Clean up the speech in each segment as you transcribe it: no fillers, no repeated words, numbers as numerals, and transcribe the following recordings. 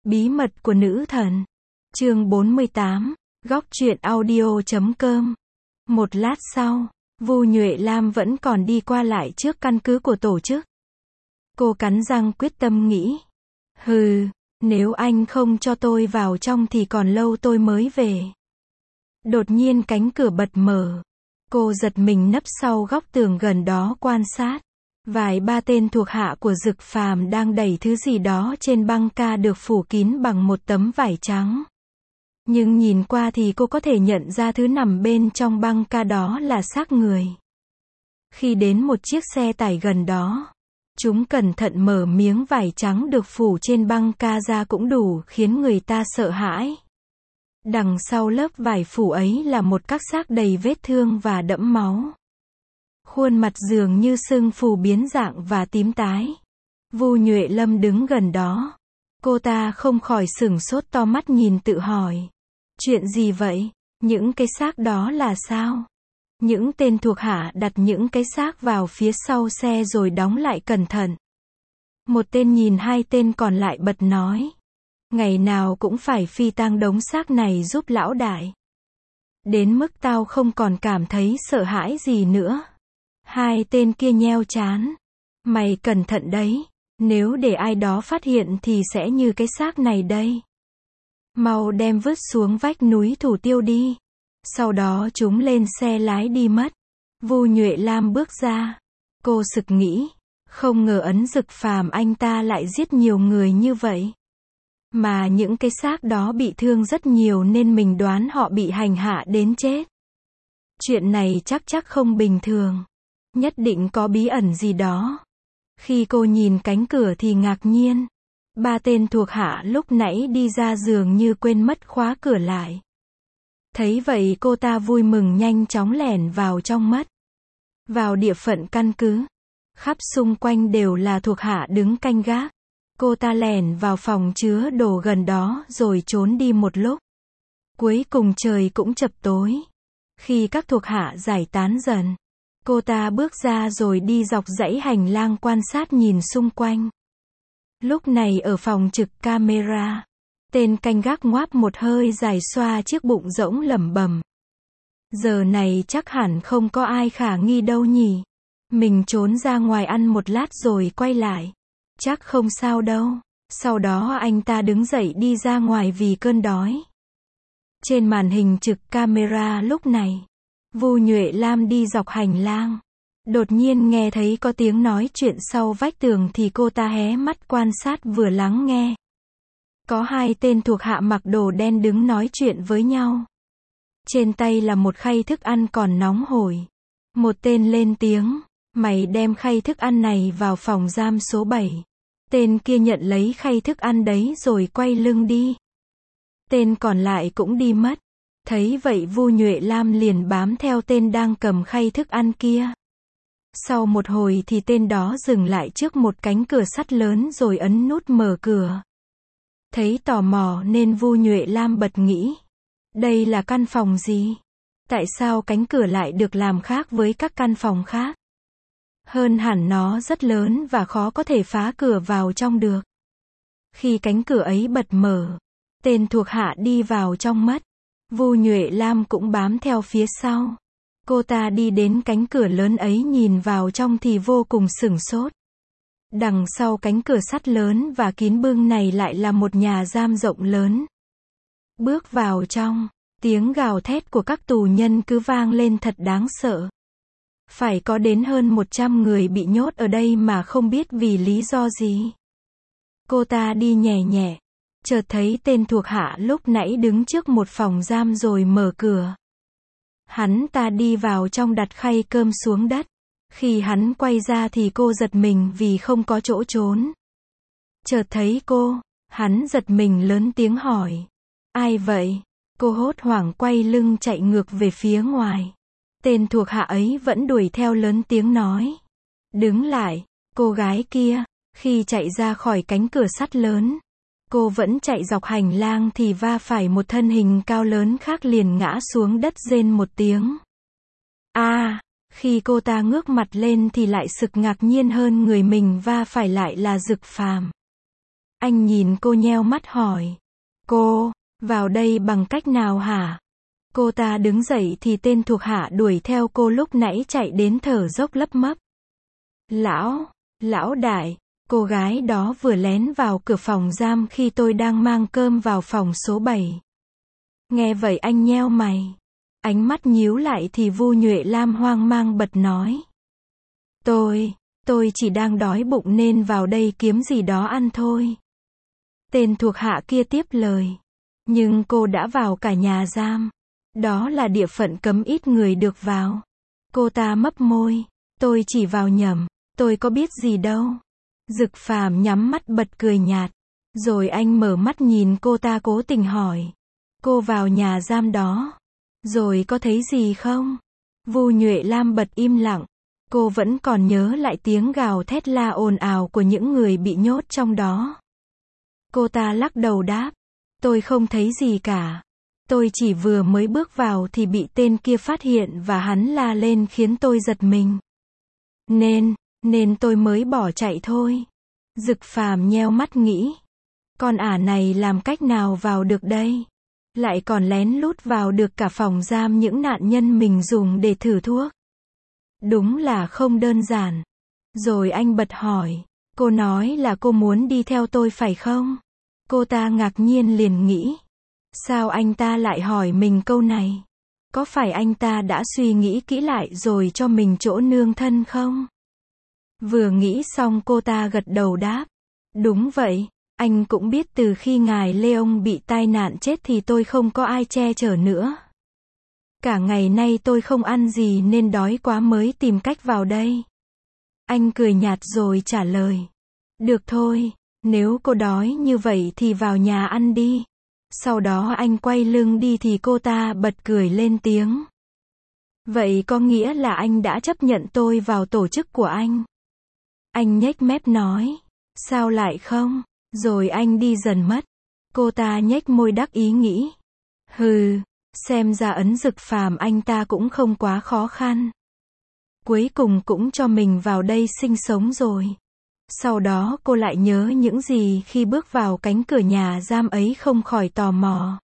Bí mật của nữ thần. Chương 48. Góc truyện audio.com. Một lát sau, Vu Nhuệ Lam vẫn còn đi qua lại trước căn cứ của tổ chức. Cô cắn răng quyết tâm nghĩ. Nếu anh không cho tôi vào trong thì còn lâu tôi mới về. Đột nhiên cánh cửa bật mở. Cô giật mình nấp sau góc tường gần đó quan sát. Vài ba tên thuộc hạ của Dực Phàm đang đẩy thứ gì đó trên băng ca được phủ kín bằng một tấm vải trắng. Nhưng nhìn qua thì cô có thể nhận ra thứ nằm bên trong băng ca đó là xác người. Khi đến một chiếc xe tải gần đó, chúng cẩn thận mở miếng vải trắng được phủ trên băng ca ra cũng đủ khiến người ta sợ hãi. Đằng sau lớp vải phủ ấy là một các xác đầy vết thương và đẫm máu. Khuôn mặt dường như sưng phù biến dạng và tím tái. Vu Nhuệ Lâm đứng gần đó. Cô ta không khỏi sửng sốt to mắt nhìn tự hỏi. Chuyện gì vậy? Những cái xác đó là sao? Những tên thuộc hạ đặt những cái xác vào phía sau xe rồi đóng lại cẩn thận. Một tên nhìn hai tên còn lại bật nói. Ngày nào cũng phải phi tang đống xác này giúp lão đại. Đến mức tao không còn cảm thấy sợ hãi gì nữa. Hai tên kia nheo trán. Mày cẩn thận đấy. Nếu để ai đó phát hiện thì sẽ như cái xác này đây. Mau đem vứt xuống vách núi Thủ Tiêu đi. Sau đó chúng lên xe lái đi mất. Vu Nhuệ Lam bước ra. Cô sực nghĩ. Không ngờ Ấn Dực Phàm anh ta lại giết nhiều người như vậy. Mà những cái xác đó bị thương rất nhiều nên mình đoán họ bị hành hạ đến chết. Chuyện này chắc không bình thường. Nhất định có bí ẩn gì đó. Khi cô nhìn cánh cửa thì ngạc nhiên. Ba tên thuộc hạ lúc nãy đi ra dường như quên mất khóa cửa lại. Thấy vậy cô ta vui mừng nhanh chóng lẻn vào trong mất. Vào địa phận căn cứ. Khắp xung quanh đều là thuộc hạ đứng canh gác. Cô ta lẻn vào phòng chứa đồ gần đó rồi trốn đi một lúc. Cuối cùng trời cũng chập tối. Khi các thuộc hạ giải tán dần, cô ta bước ra rồi đi dọc dãy hành lang quan sát nhìn xung quanh. Lúc này ở phòng trực camera, tên canh gác ngoáp một hơi dài xoa chiếc bụng rỗng lẩm bẩm. Giờ này chắc hẳn không có ai khả nghi đâu nhỉ. Mình trốn ra ngoài ăn một lát rồi quay lại. Chắc không sao đâu. Sau đó anh ta đứng dậy đi ra ngoài vì cơn đói. Trên màn hình trực camera lúc này, Vu Nhuệ Lam đi dọc hành lang. Đột nhiên nghe thấy có tiếng nói chuyện sau vách tường thì cô ta hé mắt quan sát vừa lắng nghe. Có hai tên thuộc hạ mặc đồ đen đứng nói chuyện với nhau. Trên tay là một khay thức ăn còn nóng hổi. Một tên lên tiếng, mày đem khay thức ăn này vào phòng giam số 7. Tên kia nhận lấy khay thức ăn đấy rồi quay lưng đi. Tên còn lại cũng đi mất. Thấy vậy Vu Nhuệ Lam liền bám theo tên đang cầm khay thức ăn kia. Sau một hồi thì tên đó dừng lại trước một cánh cửa sắt lớn rồi ấn nút mở cửa. Thấy tò mò nên Vu Nhuệ Lam bật nghĩ. Đây là căn phòng gì? Tại sao cánh cửa lại được làm khác với các căn phòng khác? Hơn hẳn nó rất lớn và khó có thể phá cửa vào trong được. Khi cánh cửa ấy bật mở, tên thuộc hạ đi vào trong mất. Vu Nhuệ Lam cũng bám theo phía sau. Cô ta đi đến cánh cửa lớn ấy nhìn vào trong thì vô cùng sửng sốt. Đằng sau cánh cửa sắt lớn và kín bưng này lại là một nhà giam rộng lớn. Bước vào trong, tiếng gào thét của các tù nhân cứ vang lên thật đáng sợ. Phải có đến hơn 100 người bị nhốt ở đây mà không biết vì lý do gì. Cô ta đi nhẹ nhẹ, chợt thấy tên thuộc hạ lúc nãy đứng trước một phòng giam rồi mở cửa. Hắn ta đi vào trong đặt khay cơm xuống đất. Khi hắn quay ra thì cô giật mình vì không có chỗ trốn. Chợt thấy cô, hắn giật mình lớn tiếng hỏi. Ai vậy? Cô hốt hoảng quay lưng chạy ngược về phía ngoài. Tên thuộc hạ ấy vẫn đuổi theo lớn tiếng nói. Đứng lại, cô gái kia. Khi chạy ra khỏi cánh cửa sắt lớn, cô vẫn chạy dọc hành lang thì va phải một thân hình cao lớn khác liền ngã xuống đất rên một tiếng. Khi cô ta ngước mặt lên thì lại sực ngạc nhiên hơn người mình va phải lại là Dực Phàm. Anh nhìn cô nheo mắt hỏi. Cô, vào đây bằng cách nào hả? Cô ta đứng dậy thì tên thuộc hạ đuổi theo cô lúc nãy chạy đến thở dốc lấp mấp. Lão đại, cô gái đó vừa lén vào cửa phòng giam khi tôi đang mang cơm vào phòng số 7. Nghe vậy anh nheo mày. Ánh mắt nhíu lại thì Vu Nhuệ Lam hoang mang bật nói. Tôi chỉ đang đói bụng nên vào đây kiếm gì đó ăn thôi. Tên thuộc hạ kia tiếp lời. Nhưng cô đã vào cả nhà giam. Đó là địa phận cấm ít người được vào. Cô ta mấp môi. Tôi chỉ vào nhầm, tôi có biết gì đâu. Dực Phàm nhắm mắt bật cười nhạt. Rồi anh mở mắt nhìn cô ta cố tình hỏi. Cô vào nhà giam đó. Rồi có thấy gì không? Vu Nhuệ Lam bật im lặng. Cô vẫn còn nhớ lại tiếng gào thét la ồn ào của những người bị nhốt trong đó. Cô ta lắc đầu đáp. Tôi không thấy gì cả. Tôi chỉ vừa mới bước vào thì bị tên kia phát hiện và hắn la lên khiến tôi giật mình. Nên tôi mới bỏ chạy thôi. Dực Phàm nheo mắt nghĩ. Con ả này làm cách nào vào được đây? Lại còn lén lút vào được cả phòng giam những nạn nhân mình dùng để thử thuốc. Đúng là không đơn giản. Rồi anh bật hỏi. Cô nói là cô muốn đi theo tôi phải không? Cô ta ngạc nhiên liền nghĩ. Sao anh ta lại hỏi mình câu này? Có phải anh ta đã suy nghĩ kỹ lại rồi cho mình chỗ nương thân không? Vừa nghĩ xong cô ta gật đầu đáp. Đúng vậy, anh cũng biết từ khi ngài Leon bị tai nạn chết thì tôi không có ai che chở nữa. Cả ngày nay tôi không ăn gì nên đói quá mới tìm cách vào đây. Anh cười nhạt rồi trả lời. Được thôi, nếu cô đói như vậy thì vào nhà ăn đi. Sau đó anh quay lưng đi thì cô ta bật cười lên tiếng. Vậy có nghĩa là anh đã chấp nhận tôi vào tổ chức của anh? Anh nhếch mép nói. Sao lại không? Rồi anh đi dần mất. Cô ta nhếch môi đắc ý nghĩ. Hừ, xem ra ấn Dực Phàm anh ta cũng không quá khó khăn. Cuối cùng cũng cho mình vào đây sinh sống rồi. Sau đó cô lại nhớ những gì khi bước vào cánh cửa nhà giam ấy không khỏi tò mò.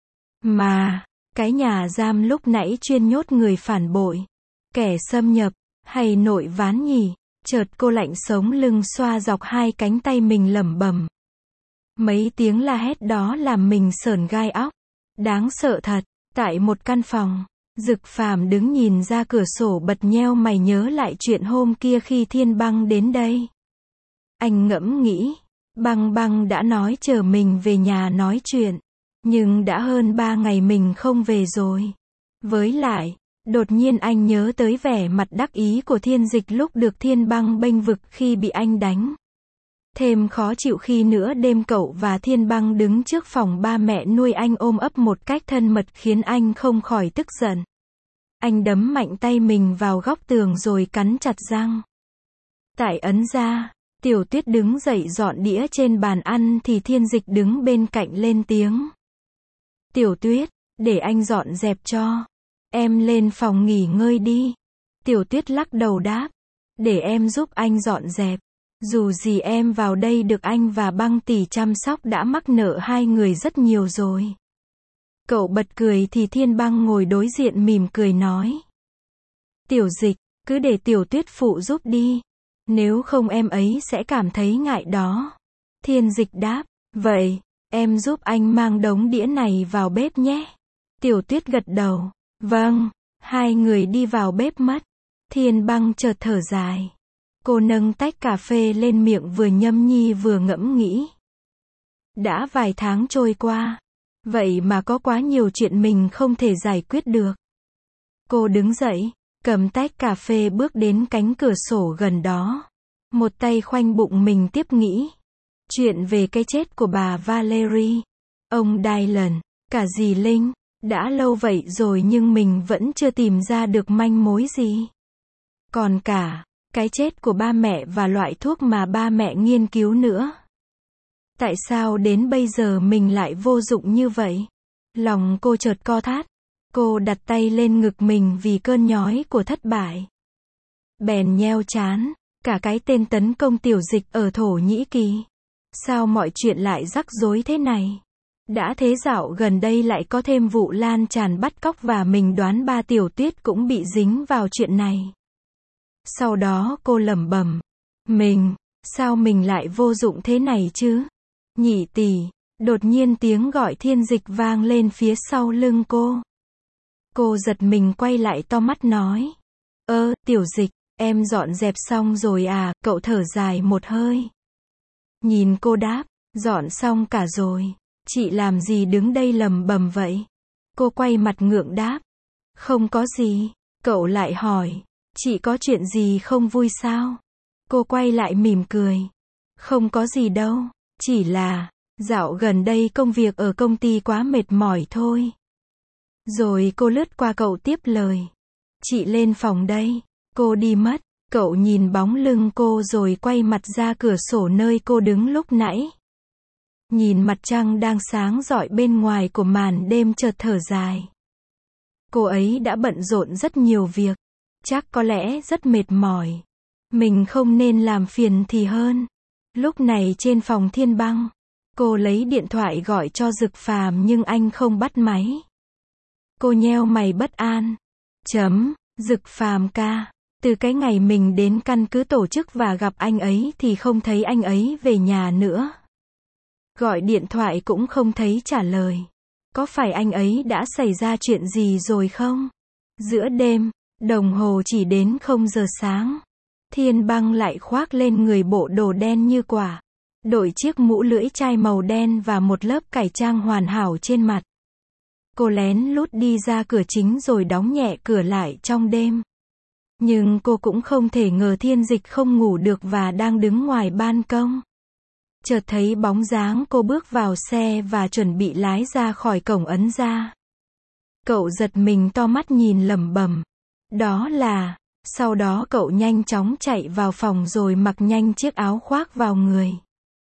Mà, cái nhà giam lúc nãy chuyên nhốt người phản bội, kẻ xâm nhập, hay nội ván nhỉ? Chợt cô lạnh sống lưng xoa dọc hai cánh tay mình lẩm bẩm. Mấy tiếng la hét đó làm mình sởn gai óc. Đáng sợ thật. Tại một căn phòng, Dực Phàm đứng nhìn ra cửa sổ bật nheo mày nhớ lại chuyện hôm kia khi Thiên Băng đến đây. Anh ngẫm nghĩ, Băng đã nói chờ mình về nhà nói chuyện. Nhưng đã hơn 3 ngày mình không về rồi. Với lại, đột nhiên anh nhớ tới vẻ mặt đắc ý của Thiên Dịch lúc được Thiên Băng bênh vực khi bị anh đánh. Thêm khó chịu khi nửa đêm cậu và Thiên Băng đứng trước phòng ba mẹ nuôi anh ôm ấp một cách thân mật khiến anh không khỏi tức giận. Anh đấm mạnh tay mình vào góc tường rồi cắn chặt răng. Tại ấn ra, Tiểu Tuyết đứng dậy dọn đĩa trên bàn ăn thì Thiên Dịch đứng bên cạnh lên tiếng. Tiểu Tuyết, để anh dọn dẹp cho. Em lên phòng nghỉ ngơi đi. Tiểu Tuyết lắc đầu đáp. Để em giúp anh dọn dẹp. Dù gì em vào đây được anh và Băng tỷ chăm sóc đã mắc nợ hai người rất nhiều rồi. Cậu bật cười thì Thiên Băng ngồi đối diện mỉm cười nói. Tiểu Dịch, cứ để Tiểu Tuyết phụ giúp đi. Nếu không em ấy sẽ cảm thấy ngại đó. Thiên Dịch đáp. Vậy, em giúp anh mang đống đĩa này vào bếp nhé. Tiểu Tuyết gật đầu. Vâng, hai người đi vào bếp mất. Thiên Băng chợt thở dài. Cô nâng tách cà phê lên miệng vừa nhâm nhi vừa ngẫm nghĩ. Đã vài tháng trôi qua. Vậy mà có quá nhiều chuyện mình không thể giải quyết được. Cô đứng dậy, cầm tách cà phê bước đến cánh cửa sổ gần đó. Một tay khoanh bụng mình tiếp nghĩ. Chuyện về cái chết của bà Valerie, ông Dylan, cả dì Linh. Đã lâu vậy rồi nhưng mình vẫn chưa tìm ra được manh mối gì. Còn cả cái chết của ba mẹ và loại thuốc mà ba mẹ nghiên cứu nữa. Tại sao đến bây giờ mình lại vô dụng như vậy? Lòng cô chợt co thắt. Cô đặt tay lên ngực mình vì cơn nhói của thất bại. Bèn nheo trán. Cả cái tên tấn công Tiểu Dịch ở Thổ Nhĩ Kỳ. Sao mọi chuyện lại rắc rối thế này? Đã thế dạo gần đây lại có thêm vụ lan tràn bắt cóc và mình đoán ba Tiểu Tuyết cũng bị dính vào chuyện này. Sau đó cô lẩm bẩm. Sao mình lại vô dụng thế này chứ? Nhị tỷ, đột nhiên tiếng gọi Thiên Dịch vang lên phía sau lưng cô. Cô giật mình quay lại to mắt nói. Tiểu Dịch, em dọn dẹp xong rồi à? Cậu thở dài một hơi. Nhìn cô đáp, dọn xong cả rồi. Chị làm gì đứng đây lầm bầm vậy? Cô quay mặt ngượng đáp. Không có gì. Cậu lại hỏi, chị có chuyện gì không vui sao? Cô quay lại mỉm cười. Không có gì đâu, chỉ là, dạo gần đây công việc ở công ty quá mệt mỏi thôi. Rồi cô lướt qua cậu tiếp lời. Chị lên phòng đây. Cô đi mất. Cậu nhìn bóng lưng cô rồi quay mặt ra cửa sổ nơi cô đứng lúc nãy. Nhìn mặt trăng đang sáng rọi bên ngoài của màn đêm chợt thở dài. Cô ấy đã bận rộn rất nhiều việc. Chắc có lẽ rất mệt mỏi. Mình không nên làm phiền thì hơn. Lúc này trên phòng Thiên Băng, cô lấy điện thoại gọi cho Dực Phàm nhưng anh không bắt máy. Cô nheo mày bất an. Dực Phàm ca. Từ cái ngày mình đến căn cứ tổ chức và gặp anh ấy thì không thấy anh ấy về nhà nữa. Gọi điện thoại cũng không thấy trả lời. Có phải anh ấy đã xảy ra chuyện gì rồi không? Giữa đêm, đồng hồ chỉ đến 0 giờ sáng. Thiên Băng lại khoác lên người bộ đồ đen như quả. Đội chiếc mũ lưỡi chai màu đen và một lớp cải trang hoàn hảo trên mặt. Cô lén lút đi ra cửa chính rồi đóng nhẹ cửa lại trong đêm. Nhưng cô cũng không thể ngờ Thiên Dịch không ngủ được và đang đứng ngoài ban công. Chợt thấy bóng dáng cô bước vào xe và chuẩn bị lái ra khỏi cổng ấn ra. Cậu giật mình to mắt nhìn lẩm bẩm. Đó là... Sau đó cậu nhanh chóng chạy vào phòng rồi mặc nhanh chiếc áo khoác vào người.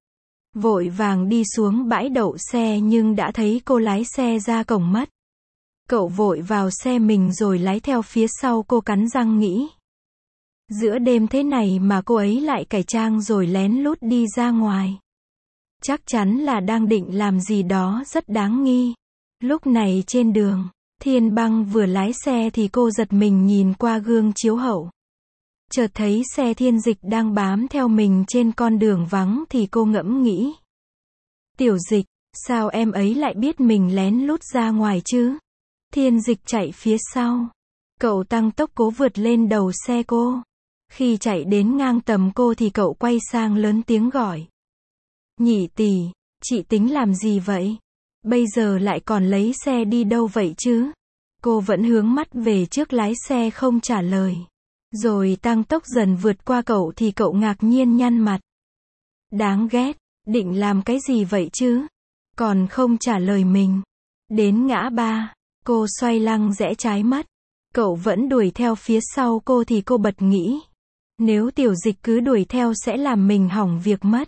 Vội vàng đi xuống bãi đậu xe nhưng đã thấy cô lái xe ra cổng mất. Cậu vội vào xe mình rồi lái theo phía sau cô cắn răng nghĩ. Giữa đêm thế này mà cô ấy lại cải trang rồi lén lút đi ra ngoài. Chắc chắn là đang định làm gì đó rất đáng nghi. Lúc này trên đường, Thiên Băng vừa lái xe thì cô giật mình nhìn qua gương chiếu hậu. Chợt thấy xe Thiên Dịch đang bám theo mình trên con đường vắng thì cô ngẫm nghĩ. Tiểu Dịch, sao em ấy lại biết mình lén lút ra ngoài chứ? Thiên Dịch chạy phía sau. Cậu tăng tốc cố vượt lên đầu xe cô. Khi chạy đến ngang tầm cô thì cậu quay sang lớn tiếng gọi. Nhị tỷ, chị tính làm gì vậy? Bây giờ lại còn lấy xe đi đâu vậy chứ? Cô vẫn hướng mắt về trước lái xe không trả lời. Rồi tăng tốc dần vượt qua cậu thì cậu ngạc nhiên nhăn mặt. Đáng ghét, định làm cái gì vậy chứ? Còn không trả lời mình. Đến ngã ba, cô xoay lăng rẽ trái mất. Cậu vẫn đuổi theo phía sau cô thì cô bật nghĩ. Nếu Tiểu Dịch cứ đuổi theo sẽ làm mình hỏng việc mất.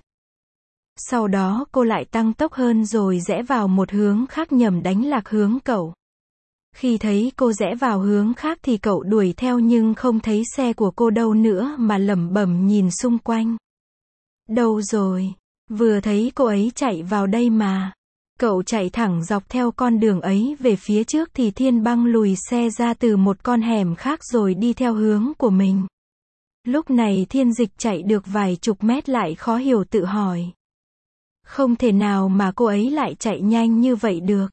Sau đó cô lại tăng tốc hơn rồi rẽ vào một hướng khác nhằm đánh lạc hướng cậu. Khi thấy cô rẽ vào hướng khác thì cậu đuổi theo nhưng không thấy xe của cô đâu nữa mà lẩm bẩm nhìn xung quanh. Đâu rồi? Vừa thấy cô ấy chạy vào đây mà. Cậu chạy thẳng dọc theo con đường ấy về phía trước thì Thiên Băng lùi xe ra từ một con hẻm khác rồi đi theo hướng của mình. Lúc này Thiên Dịch chạy được vài chục mét lại khó hiểu tự hỏi. Không thể nào mà cô ấy lại chạy nhanh như vậy được.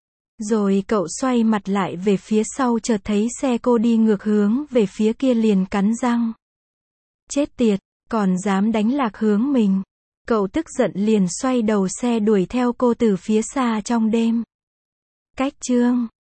Rồi cậu xoay mặt lại về phía sau chợt thấy xe cô đi ngược hướng về phía kia liền cắn răng. Chết tiệt, còn dám đánh lạc hướng mình. Cậu tức giận liền xoay đầu xe đuổi theo cô từ phía xa trong đêm. Cách chương